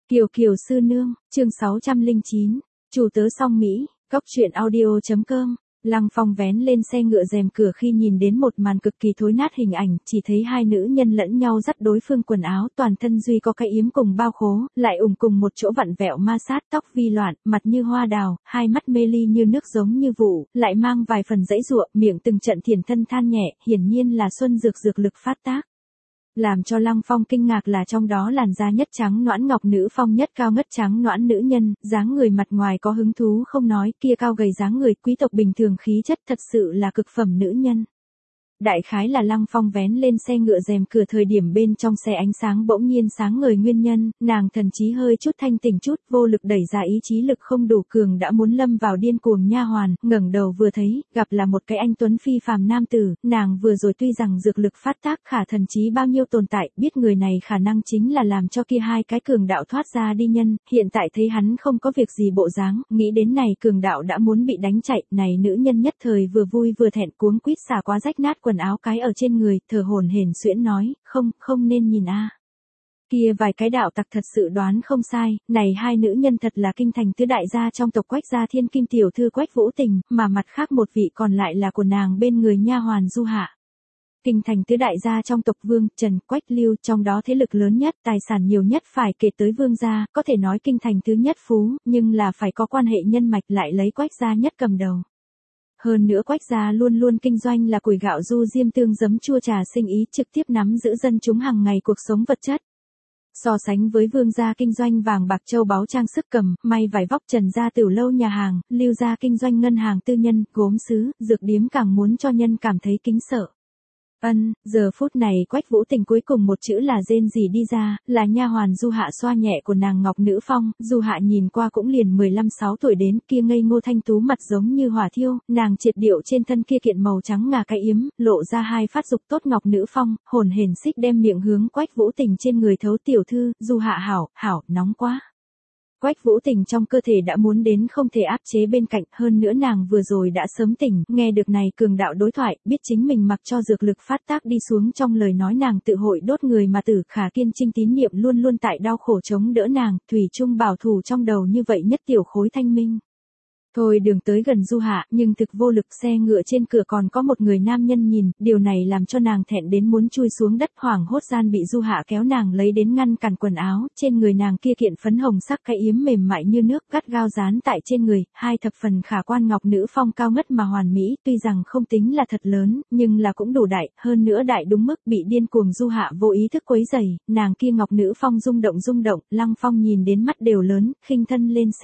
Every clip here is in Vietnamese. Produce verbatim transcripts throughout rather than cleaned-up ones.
Kiều Kiều sư nương, chương sáu trăm lẻ chín, chủ tớ song Mỹ, góc truyện audio.com. Lăng Phong vén lên xe ngựa rèm cửa khi nhìn đến một màn cực kỳ thối nát hình ảnh, chỉ thấy hai nữ nhân lẫn nhau dắt đối phương quần áo, toàn thân duy có cái yếm cùng bao khố, lại ủng cùng một chỗ vặn vẹo ma sát, tóc vi loạn, mặt như hoa đào, hai mắt mê ly như nước giống như vụ, lại mang vài phần dãy giụa, miệng từng trận thiển thân than nhẹ, hiển nhiên là xuân dược dược lực phát tác. Làm cho Lăng Phong kinh ngạc là trong đó làn da nhất trắng nõn ngọc nữ phong nhất cao ngất trắng nõn nữ nhân, dáng người mặt ngoài có hứng thú không nói, kia cao gầy dáng người quý tộc bình thường khí chất thật sự là cực phẩm nữ nhân. Đại khái là Lăng Phong vén lên xe ngựa rèm cửa thời điểm bên trong xe ánh sáng bỗng nhiên sáng ngời nguyên nhân, nàng thần trí hơi chút thanh tỉnh chút, vô lực đẩy ra ý chí lực không đủ cường đã muốn lâm vào điên cuồng nha hoàn, ngẩng đầu vừa thấy, gặp là một cái anh tuấn phi phàm nam tử, nàng vừa rồi tuy rằng dược lực phát tác khả thần trí bao nhiêu tồn tại, biết người này khả năng chính là làm cho kia hai cái cường đạo thoát ra đi nhân, hiện tại thấy hắn không có việc gì bộ dáng, nghĩ đến này cường đạo đã muốn bị đánh chạy, này nữ nhân nhất thời vừa vui vừa thẹn cuống quýt xả quá rách nát quần áo cái ở trên người, thở hổn hển xuyễn nói, không, không nên nhìn a. À. Kia vài cái đạo tặc thật sự đoán không sai, này hai nữ nhân thật là kinh thành tứ đại gia trong tộc Quách gia thiên kim tiểu thư Quách Vũ Tình, mà mặt khác một vị còn lại là của nàng bên người nha hoàn Du Hạ. Kinh thành tứ đại gia trong tộc Vương, Trần, Quách Lưu, trong đó thế lực lớn nhất, tài sản nhiều nhất phải kể tới Vương gia, có thể nói kinh thành thứ nhất phú, nhưng là phải có quan hệ nhân mạch lại lấy Quách gia nhất cầm đầu. Hơn nữa Quách gia luôn luôn kinh doanh là củi gạo du diêm tương giấm chua trà sinh ý trực tiếp nắm giữ dân chúng hàng ngày cuộc sống vật chất. So sánh với Vương gia kinh doanh vàng bạc châu báu trang sức cầm, may vải vóc Trần gia tiểu lâu nhà hàng, Lưu gia kinh doanh ngân hàng tư nhân, gốm sứ, dược điếm càng muốn cho nhân cảm thấy kính sợ. Ân, giờ phút này Quách Vũ Tình cuối cùng một chữ là rên rỉ đi ra, là nha hoàn Du Hạ xoa nhẹ của nàng ngọc nữ phong, Du Hạ nhìn qua cũng liền mười lăm sáu tuổi đến, kia ngây ngô thanh tú mặt giống như hỏa thiêu, nàng triệt điệu trên thân kia kiện màu trắng ngà cái yếm, lộ ra hai phát dục tốt ngọc nữ phong, hồn hển xích đem miệng hướng Quách Vũ Tình trên người thấu tiểu thư, Du Hạ hảo, hảo, nóng quá. Quách Vũ Tình trong cơ thể đã muốn đến không thể áp chế bên cạnh, hơn nữa nàng vừa rồi đã sớm tỉnh, nghe được này cường đạo đối thoại, biết chính mình mặc cho dược lực phát tác đi xuống trong lời nói nàng tự hội đốt người mà tử, khả kiên trinh tín niệm luôn luôn tại đau khổ chống đỡ nàng, thủy chung bảo thủ trong đầu như vậy nhất tiểu khối thanh minh. Thôi đường tới gần Du Hạ, nhưng thực vô lực, xe ngựa trên cửa còn có một người nam nhân nhìn, điều này làm cho nàng thẹn đến muốn chui xuống đất, hoảng hốt gian bị Du Hạ kéo nàng lấy đến ngăn cản quần áo, trên người nàng kia kiện phấn hồng sắc cái yếm mềm mại như nước, gắt gao dán tại trên người, hai thập phần khả quan ngọc nữ phong cao ngất mà hoàn mỹ, tuy rằng không tính là thật lớn, nhưng là cũng đủ đại, hơn nữa đại đúng mức bị điên cuồng Du Hạ vô ý thức quấy rầy, nàng kia ngọc nữ phong rung động rung động, Lăng Phong nhìn đến mắt đều lớn, khinh thân lên xe.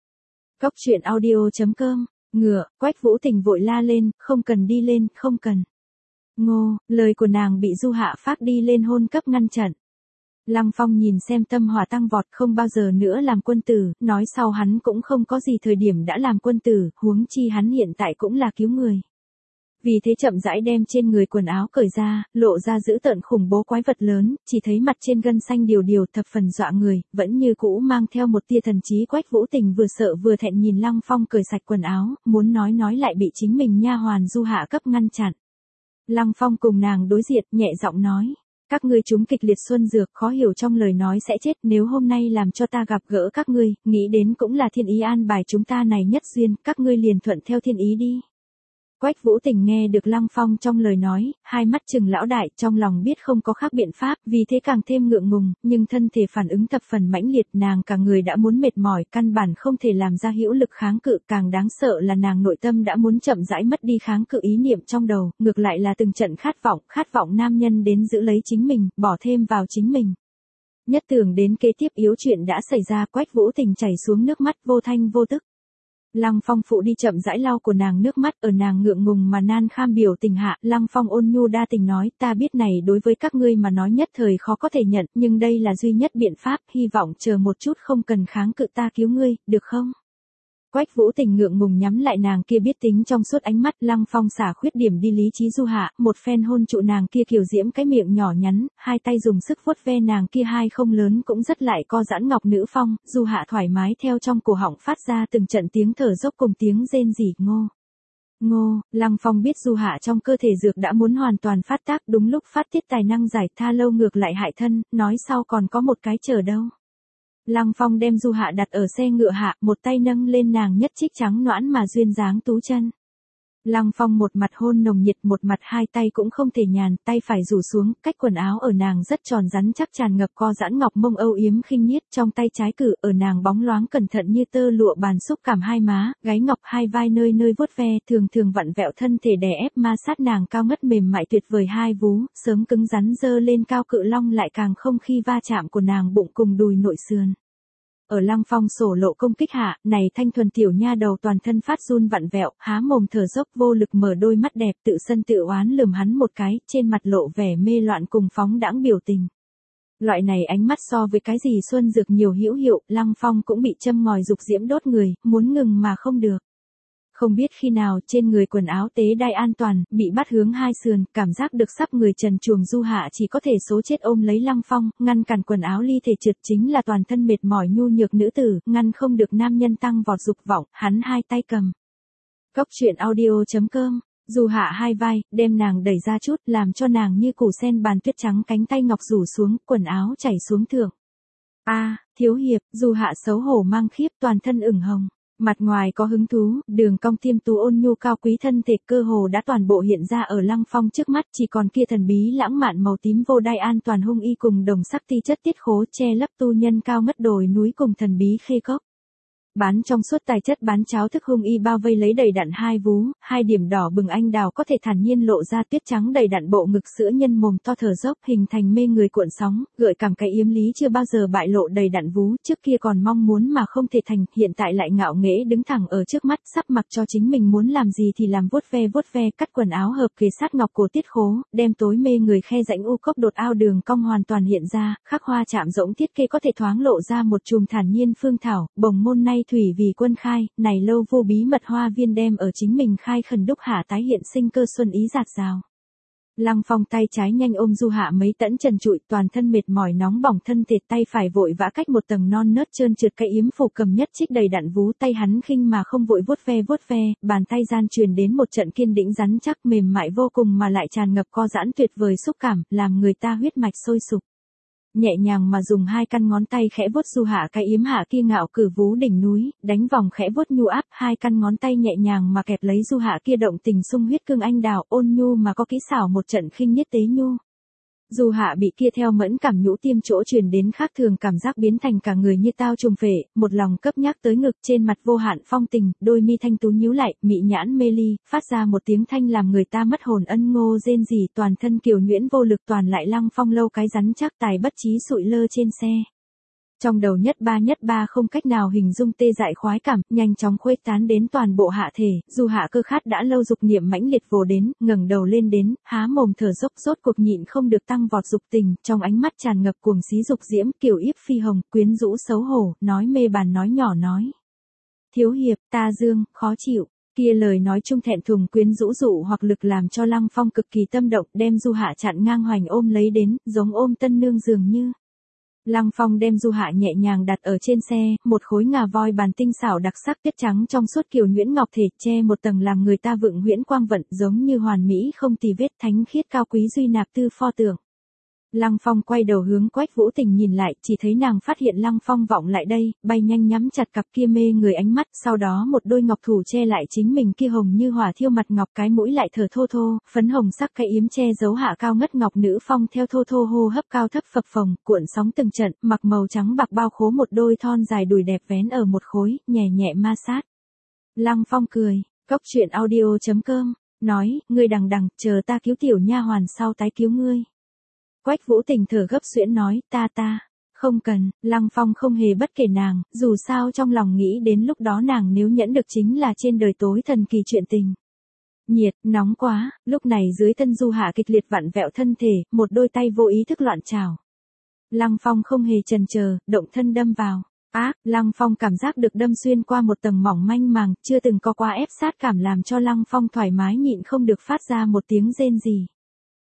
Góc truyện audio.com, ngựa, Quách Vũ Tình vội la lên, không cần đi lên, không cần. Ngô, lời của nàng bị Du Hạ phát đi lên hôn cấp ngăn chặn. Lăng Phong nhìn xem tâm hỏa tăng vọt không bao giờ nữa làm quân tử, nói sau hắn cũng không có gì thời điểm đã làm quân tử, huống chi hắn hiện tại cũng là cứu người. Vì thế chậm rãi đem trên người quần áo cởi ra, lộ ra dữ tợn khủng bố quái vật lớn, chỉ thấy mặt trên gân xanh điều điều thập phần dọa người, vẫn như cũ mang theo một tia thần trí. Quách Vũ Tình vừa sợ vừa thẹn nhìn Lăng Phong cởi sạch quần áo, muốn nói nói lại bị chính mình nha hoàn Du Hạ cấp ngăn chặn. Lăng Phong cùng nàng đối diện, nhẹ giọng nói. Các ngươi chúng kịch liệt xuân dược khó hiểu trong lời nói sẽ chết, nếu hôm nay làm cho ta gặp gỡ các ngươi, nghĩ đến cũng là thiên ý an bài chúng ta này nhất duyên, các ngươi liền thuận theo thiên ý đi. Quách Vũ Tình nghe được Lăng Phong trong lời nói, hai mắt trừng lão đại, trong lòng biết không có khác biện pháp, vì thế càng thêm ngượng ngùng, nhưng thân thể phản ứng thập phần mãnh liệt, nàng cả người đã muốn mệt mỏi, căn bản không thể làm ra hữu lực kháng cự, càng đáng sợ là nàng nội tâm đã muốn chậm rãi mất đi kháng cự ý niệm trong đầu, ngược lại là từng trận khát vọng, khát vọng nam nhân đến giữ lấy chính mình, bỏ thêm vào chính mình. Nhất tưởng đến kế tiếp yếu chuyện đã xảy ra, Quách Vũ Tình chảy xuống nước mắt vô thanh vô tức. Lăng Phong phụ đi chậm rãi lau của nàng nước mắt, ở nàng ngượng ngùng mà nan kham biểu tình hạ, Lăng Phong ôn nhu đa tình nói, ta biết này đối với các ngươi mà nói nhất thời khó có thể nhận, nhưng đây là duy nhất biện pháp, hy vọng chờ một chút không cần kháng cự ta cứu ngươi, được không? Quách Vũ Tình ngượng ngùng nhắm lại nàng kia biết tính trong suốt ánh mắt, Lăng Phong xả khuyết điểm đi lý trí Du Hạ, một phen hôn trụ nàng kia kiều diễm cái miệng nhỏ nhắn, hai tay dùng sức vuốt ve nàng kia hai không lớn cũng rất lại co giãn ngọc nữ phong, Du Hạ thoải mái theo trong cổ họng phát ra từng trận tiếng thở dốc cùng tiếng rên rỉ. Ngô. Ngô, Lăng Phong biết Du Hạ trong cơ thể dược đã muốn hoàn toàn phát tác, đúng lúc phát tiết tài năng giải tha lâu ngược lại hại thân, nói sau còn có một cái chờ đâu. Lăng Phong đem Du Hạ đặt ở xe ngựa hạ, một tay nâng lên nàng nhất trích trắng nõn mà duyên dáng tú chân. Lăng Phong một mặt hôn nồng nhiệt, một mặt hai tay cũng không thể nhàn, tay phải rủ xuống, cách quần áo ở nàng rất tròn rắn chắc tràn ngập co giãn ngọc mông âu yếm khinh nhiết, trong tay trái cử ở nàng bóng loáng cẩn thận như tơ lụa bàn xúc cảm hai má, gáy ngọc hai vai nơi nơi vuốt ve, thường thường vặn vẹo thân thể đè ép ma sát nàng cao ngất mềm mại tuyệt vời hai vú, sớm cứng rắn dơ lên cao cự long lại càng không khi va chạm của nàng bụng cùng đùi nội sườn. Ở Lăng Phong sổ lộ công kích hạ, này thanh thuần tiểu nha đầu toàn thân phát run vặn vẹo, há mồm thở dốc vô lực mở đôi mắt đẹp tự sân tự oán lườm hắn một cái, trên mặt lộ vẻ mê loạn cùng phóng đãng biểu tình. Loại này ánh mắt so với cái gì xuân dược nhiều hữu hiệu, Lăng Phong cũng bị châm ngòi dục diễm đốt người, muốn ngừng mà không được. Không biết khi nào trên người quần áo tế đai an toàn, bị bắt hướng hai sườn, cảm giác được sắp người trần truồng Du Hạ chỉ có thể số chết ôm lấy Lăng Phong, ngăn cản quần áo ly thể trượt chính là toàn thân mệt mỏi nhu nhược nữ tử, ngăn không được nam nhân tăng vọt dục vọng, hắn hai tay cầm. Cốc truyện audio chấm com, Du Hạ hai vai, đem nàng đẩy ra chút, làm cho nàng như củ sen bàn tuyết trắng cánh tay ngọc rủ xuống, quần áo chảy xuống thượng. A, thiếu hiệp, Du Hạ xấu hổ mang khiếp toàn thân ửng hồng. Mặt ngoài có hứng thú, đường cong tiêm tú ôn nhu cao quý thân thể cơ hồ đã toàn bộ hiện ra ở Lăng Phong trước mắt, chỉ còn kia thần bí lãng mạn màu tím vô đai an toàn hung y cùng đồng sắc ti chất tiết khố che lấp tu nhân cao ngất đồi núi cùng thần bí khê cốc. Bán trong suốt tài chất bán cháo thức hung y bao vây lấy đầy đặn hai vú, hai điểm đỏ bừng anh đào có thể thản nhiên lộ ra tuyết trắng đầy đặn bộ ngực sữa nhân mồm to thở dốc hình thành mê người cuộn sóng, gợi cảm cái yếm lý chưa bao giờ bại lộ đầy đặn vú, trước kia còn mong muốn mà không thể thành, hiện tại lại ngạo nghễ đứng thẳng ở trước mắt, sắp mặc cho chính mình muốn làm gì thì làm, vuốt ve vuốt ve cắt quần áo hợp kề sát ngọc cổ tiết khố, đem tối mê người khe rãnh u cốc đột ao đường cong hoàn toàn hiện ra, khắc hoa chạm rỗng thiết kế có thể thoáng lộ ra một chùm thản nhiên phương thảo, bồng môn nay thủy vì quân khai, này lâu vô bí mật hoa viên đem ở chính mình khai khẩn đúc hạ tái hiện sinh cơ xuân ý giạt rào. Lăng Phong tay trái nhanh ôm Du Hạ mấy tẫn trần trụi, toàn thân mệt mỏi nóng bỏng thân thể, tay phải vội vã cách một tầng non nớt trơn trượt cái yếm phủ cầm nhất trích đầy đặn vú, tay hắn khinh mà không vội vuốt ve vuốt ve, bàn tay gian truyền đến một trận kiên định rắn chắc mềm mại vô cùng mà lại tràn ngập co giãn tuyệt vời xúc cảm, làm người ta huyết mạch sôi sục. Nhẹ nhàng mà dùng hai căn ngón tay khẽ vuốt Du Hạ cái yếm hạ kia ngạo cử vú đỉnh núi, đánh vòng khẽ vuốt nhu áp, hai căn ngón tay nhẹ nhàng mà kẹp lấy Du Hạ kia động tình sung huyết cương anh đào, ôn nhu mà có kỹ xảo một trận khinh nhất tế nhu. Du Hạ bị kia theo mẫn cảm nhũ tiêm chỗ truyền đến khác thường cảm giác biến thành cả người như tao trùng phệ, một lòng cấp nhắc tới ngực, trên mặt vô hạn phong tình, đôi mi thanh tú nhíu lại, mị nhãn mê ly, phát ra một tiếng thanh làm người ta mất hồn ân ngô rên rỉ, toàn thân kiều nhuyễn vô lực toàn lại Lăng Phong lâu cái rắn chắc tài bất trí sụi lơ trên xe. Trong đầu nhất ba nhất ba không cách nào hình dung tê dại khoái cảm, nhanh chóng khuếch tán đến toàn bộ hạ thể, Du Hạ cơ khát đã lâu dục niệm mãnh liệt vồ đến, ngẩng đầu lên đến, há mồm thở dốc rốt cuộc nhịn không được tăng vọt dục tình, trong ánh mắt tràn ngập cuồng xí dục diễm, kiểu yếp phi hồng, quyến rũ xấu hổ, nói mê bàn nói nhỏ nói. Thiếu hiệp, ta dương, khó chịu. Kia lời nói chung thẹn thùng quyến rũ dụ hoặc lực làm cho Lăng Phong cực kỳ tâm động, đem Du Hạ chặn ngang hoành ôm lấy đến, giống ôm tân nương dường như. Lăng Phong đem Du Hạ nhẹ nhàng đặt ở trên xe, một khối ngà voi bàn tinh xảo đặc sắc tuyết trắng trong suốt kiều nhuyễn ngọc thể che một tầng làm người ta vượng huyễn quang vận giống như hoàn mỹ không tì vết thánh khiết cao quý duy nạp tư pho tượng. Lăng Phong quay đầu hướng Quách Vũ Tình nhìn lại, chỉ thấy nàng phát hiện Lăng Phong vọng lại đây, bay nhanh nhắm chặt cặp kia mê người ánh mắt, sau đó một đôi ngọc thủ che lại chính mình kia hồng như hỏa thiêu mặt ngọc, cái mũi lại thở thô thô, phấn hồng sắc cái yếm che giấu hạ cao ngất ngọc nữ phong theo thô thô hô hấp cao thấp phập phồng, cuộn sóng từng trận, mặc màu trắng bạc bao khố một đôi thon dài đùi đẹp vén ở một khối, nhẹ nhẹ ma sát. Lăng Phong cười, cốc truyện audio chấm com, nói, ngươi đằng đằng, chờ ta cứu tiểu nha hoàn sau tái cứu ngươi. Quách Vũ Tình thở gấp suyễn nói, ta ta, không cần, Lăng Phong không hề bất kể nàng, dù sao trong lòng nghĩ đến lúc đó nàng nếu nhẫn được chính là trên đời tối thần kỳ chuyện tình. Nhiệt, nóng quá, lúc này dưới thân Du Hạ kịch liệt vặn vẹo thân thể, một đôi tay vô ý thức loạn trào. Lăng Phong không hề chần chờ, động thân đâm vào. Ác, Lăng Phong cảm giác được đâm xuyên qua một tầng mỏng manh màng, chưa từng có quá ép sát cảm làm cho Lăng Phong thoải mái nhịn không được phát ra một tiếng rên rỉ.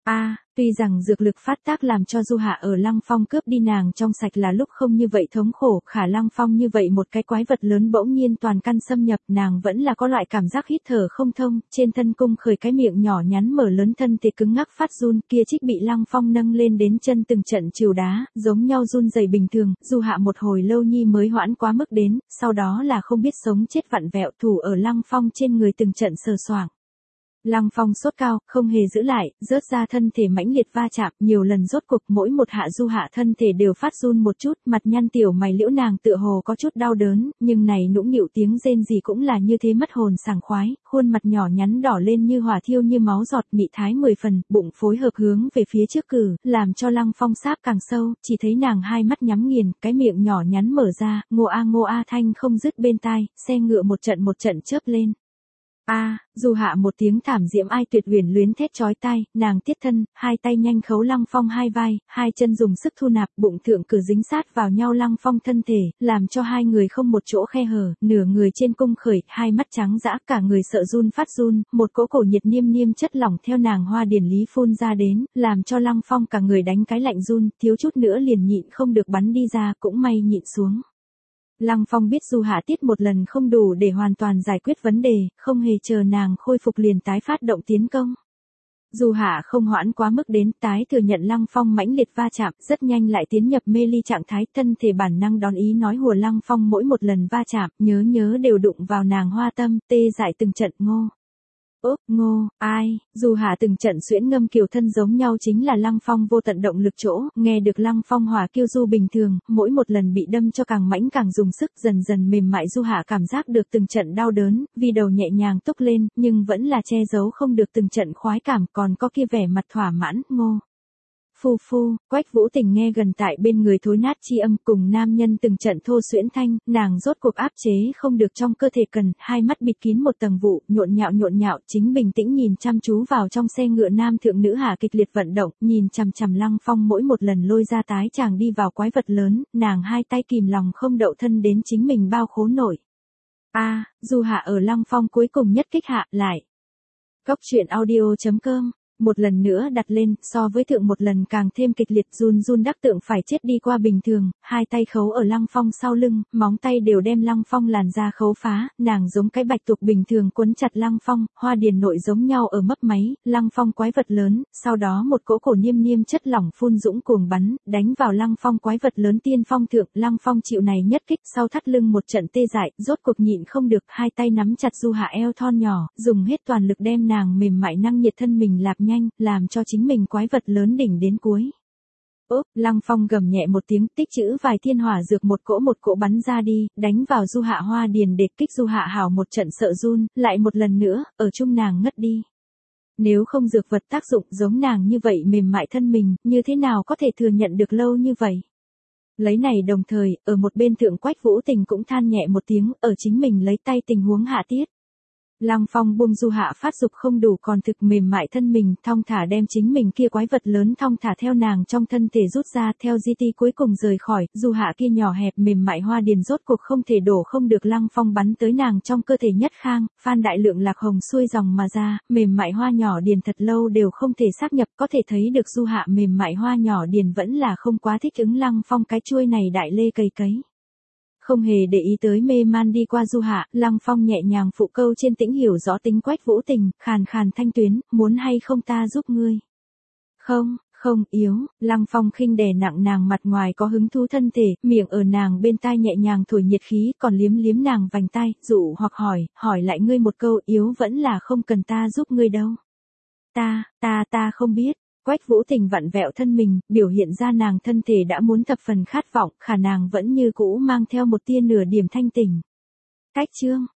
A, à, tuy rằng dược lực phát tác làm cho Du Hạ ở Lăng Phong cướp đi nàng trong sạch là lúc không như vậy thống khổ, khả Lăng Phong như vậy một cái quái vật lớn bỗng nhiên toàn căn xâm nhập, nàng vẫn là có loại cảm giác hít thở không thông, trên thân cung khởi cái miệng nhỏ nhắn mở lớn, thân thể cứng ngắc phát run, kia trích bị Lăng Phong nâng lên đến chân từng trận trìu đá, giống nhau run rẩy bình thường, Du Hạ một hồi lâu nhi mới hoãn quá mức đến, sau đó là không biết sống chết vặn vẹo thủ ở Lăng Phong trên người từng trận sờ soạng. Lăng Phong sốt cao, không hề giữ lại, rớt ra thân thể mãnh liệt va chạm, nhiều lần rốt cục mỗi một hạ Du Hạ thân thể đều phát run một chút, mặt nhăn tiểu mày liễu, nàng tựa hồ có chút đau đớn, nhưng này nũng nịu tiếng rên gì cũng là như thế mất hồn sảng khoái, khuôn mặt nhỏ nhắn đỏ lên như hỏa thiêu như máu giọt, mị thái mười phần, bụng phối hợp hướng về phía trước cử, làm cho Lăng Phong sáp càng sâu, chỉ thấy nàng hai mắt nhắm nghiền, cái miệng nhỏ nhắn mở ra, ngô a ngô a thanh không dứt bên tai, xe ngựa một trận một trận chớp lên. A, à, Du Hạ một tiếng thảm diễm ai tuyệt huyền luyến thét chói tai, nàng tiết thân, hai tay nhanh khấu Lăng Phong hai vai, hai chân dùng sức thu nạp, bụng thượng cử dính sát vào nhau Lăng Phong thân thể, làm cho hai người không một chỗ khe hở, nửa người trên cung khởi, hai mắt trắng dã, cả người sợ run phát run, một cỗ cổ nhiệt niêm niêm chất lỏng theo nàng hoa điển lý phun ra đến, làm cho Lăng Phong cả người đánh cái lạnh run, thiếu chút nữa liền nhịn không được bắn đi ra, cũng may nhịn xuống. Lăng Phong biết Du Hạ tiết một lần không đủ để hoàn toàn giải quyết vấn đề, không hề chờ nàng khôi phục liền tái phát động tiến công. Du Hạ không hoãn quá mức đến, tái thừa nhận Lăng Phong mãnh liệt va chạm, rất nhanh lại tiến nhập mê ly trạng thái, thân thể bản năng đón ý nói hùa Lăng Phong mỗi một lần va chạm, nhớ nhớ đều đụng vào nàng hoa tâm, tê dại từng trận ngô. Ốp, ngô, ai, Du Hạ từng trận xuyễn ngâm kiều thân giống nhau chính là Lăng Phong vô tận động lực chỗ, nghe được Lăng Phong hỏa kiêu du bình thường, mỗi một lần bị đâm cho càng mãnh càng dùng sức, dần dần mềm mại, Du Hạ cảm giác được từng trận đau đớn, vì đầu nhẹ nhàng túc lên, nhưng vẫn là che giấu không được từng trận khoái cảm, còn có kia vẻ mặt thỏa mãn, ngô. Phu phu, Quách Vũ Tình nghe gần tại bên người thối nát chi âm, cùng nam nhân từng trận thô xuyễn thanh, nàng rốt cuộc áp chế không được trong cơ thể cần, hai mắt bịt kín một tầng vụ, nhộn nhạo nhộn nhạo, chính bình tĩnh nhìn chăm chú vào trong xe ngựa nam thượng nữ hạ kịch liệt vận động, nhìn chằm chằm Lăng Phong mỗi một lần lôi ra tái chàng đi vào quái vật lớn, nàng hai tay kìm lòng không đậu thân đến chính mình bao khố nổi. A, à, Du Hạ ở Lăng Phong cuối cùng nhất kích hạ lại. Góc truyện audio chấm com một lần nữa đặt lên, so với thượng một lần càng thêm kịch liệt, run run đắc tượng phải chết đi qua bình thường, hai tay khấu ở Lăng Phong sau lưng, móng tay đều đem Lăng Phong làn da khấu phá, nàng giống cái bạch tuộc bình thường quấn chặt Lăng Phong, hoa điền nội giống nhau ở mấp máy, Lăng Phong quái vật lớn, sau đó một cỗ cổ niêm niêm chất lỏng phun dũng cuồng bắn, đánh vào Lăng Phong quái vật lớn tiên phong thượng, Lăng Phong chịu này nhất kích, sau thắt lưng một trận tê dại, rốt cuộc nhịn không được, hai tay nắm chặt Du Hạ eo thon nhỏ, dùng hết toàn lực đem nàng mềm mại năng nhiệt thân mình lạp nhanh, làm cho chính mình quái vật lớn đỉnh đến cuối. Ốp, Lăng Phong gầm nhẹ một tiếng, tích trữ vài thiên hỏa dược một cỗ một cỗ bắn ra đi, đánh vào Du Hạ hoa điền đệt kích Du Hạ hào một trận sợ run, lại một lần nữa, ở chung nàng ngất đi. Nếu không dược vật tác dụng giống nàng như vậy mềm mại thân mình, như thế nào có thể thừa nhận được lâu như vậy? Lấy này đồng thời, ở một bên thượng Quách Vũ Tình cũng than nhẹ một tiếng, ở chính mình lấy tay tình huống hạ tiết. Lăng Phong buông Du Hạ phát dục không đủ còn thực mềm mại thân mình, thong thả đem chính mình kia quái vật lớn thong thả theo nàng trong thân thể rút ra, theo di ti cuối cùng rời khỏi, Du Hạ kia nhỏ hẹp mềm mại hoa điền rốt cuộc không thể đổ không được, Lăng Phong bắn tới nàng trong cơ thể nhất khang, phan đại lượng lạc hồng xuôi dòng mà ra, mềm mại hoa nhỏ điền thật lâu đều không thể xác nhập, có thể thấy được Du Hạ mềm mại hoa nhỏ điền vẫn là không quá thích ứng Lăng Phong cái chuôi này đại lê cây cấy. Không hề để ý tới mê man đi qua Du Hạ, Lăng Phong nhẹ nhàng phụ câu trên tĩnh hiểu rõ tính Quách Vũ Tình, khàn khàn thanh tuyến, muốn hay không ta giúp ngươi. Không, không yếu, Lăng Phong khinh đè nặng nàng mặt ngoài có hứng thú thân thể, miệng ở nàng bên tai nhẹ nhàng thổi nhiệt khí, còn liếm liếm nàng vành tai, dụ hoặc hỏi, hỏi lại ngươi một câu, yếu vẫn là không cần ta giúp ngươi đâu. Ta, ta ta không biết. Quách Vũ Tình vặn vẹo thân mình, biểu hiện ra nàng thân thể đã muốn thập phần khát vọng, khả nàng vẫn như cũ mang theo một tia nửa điểm thanh tỉnh. Cách chương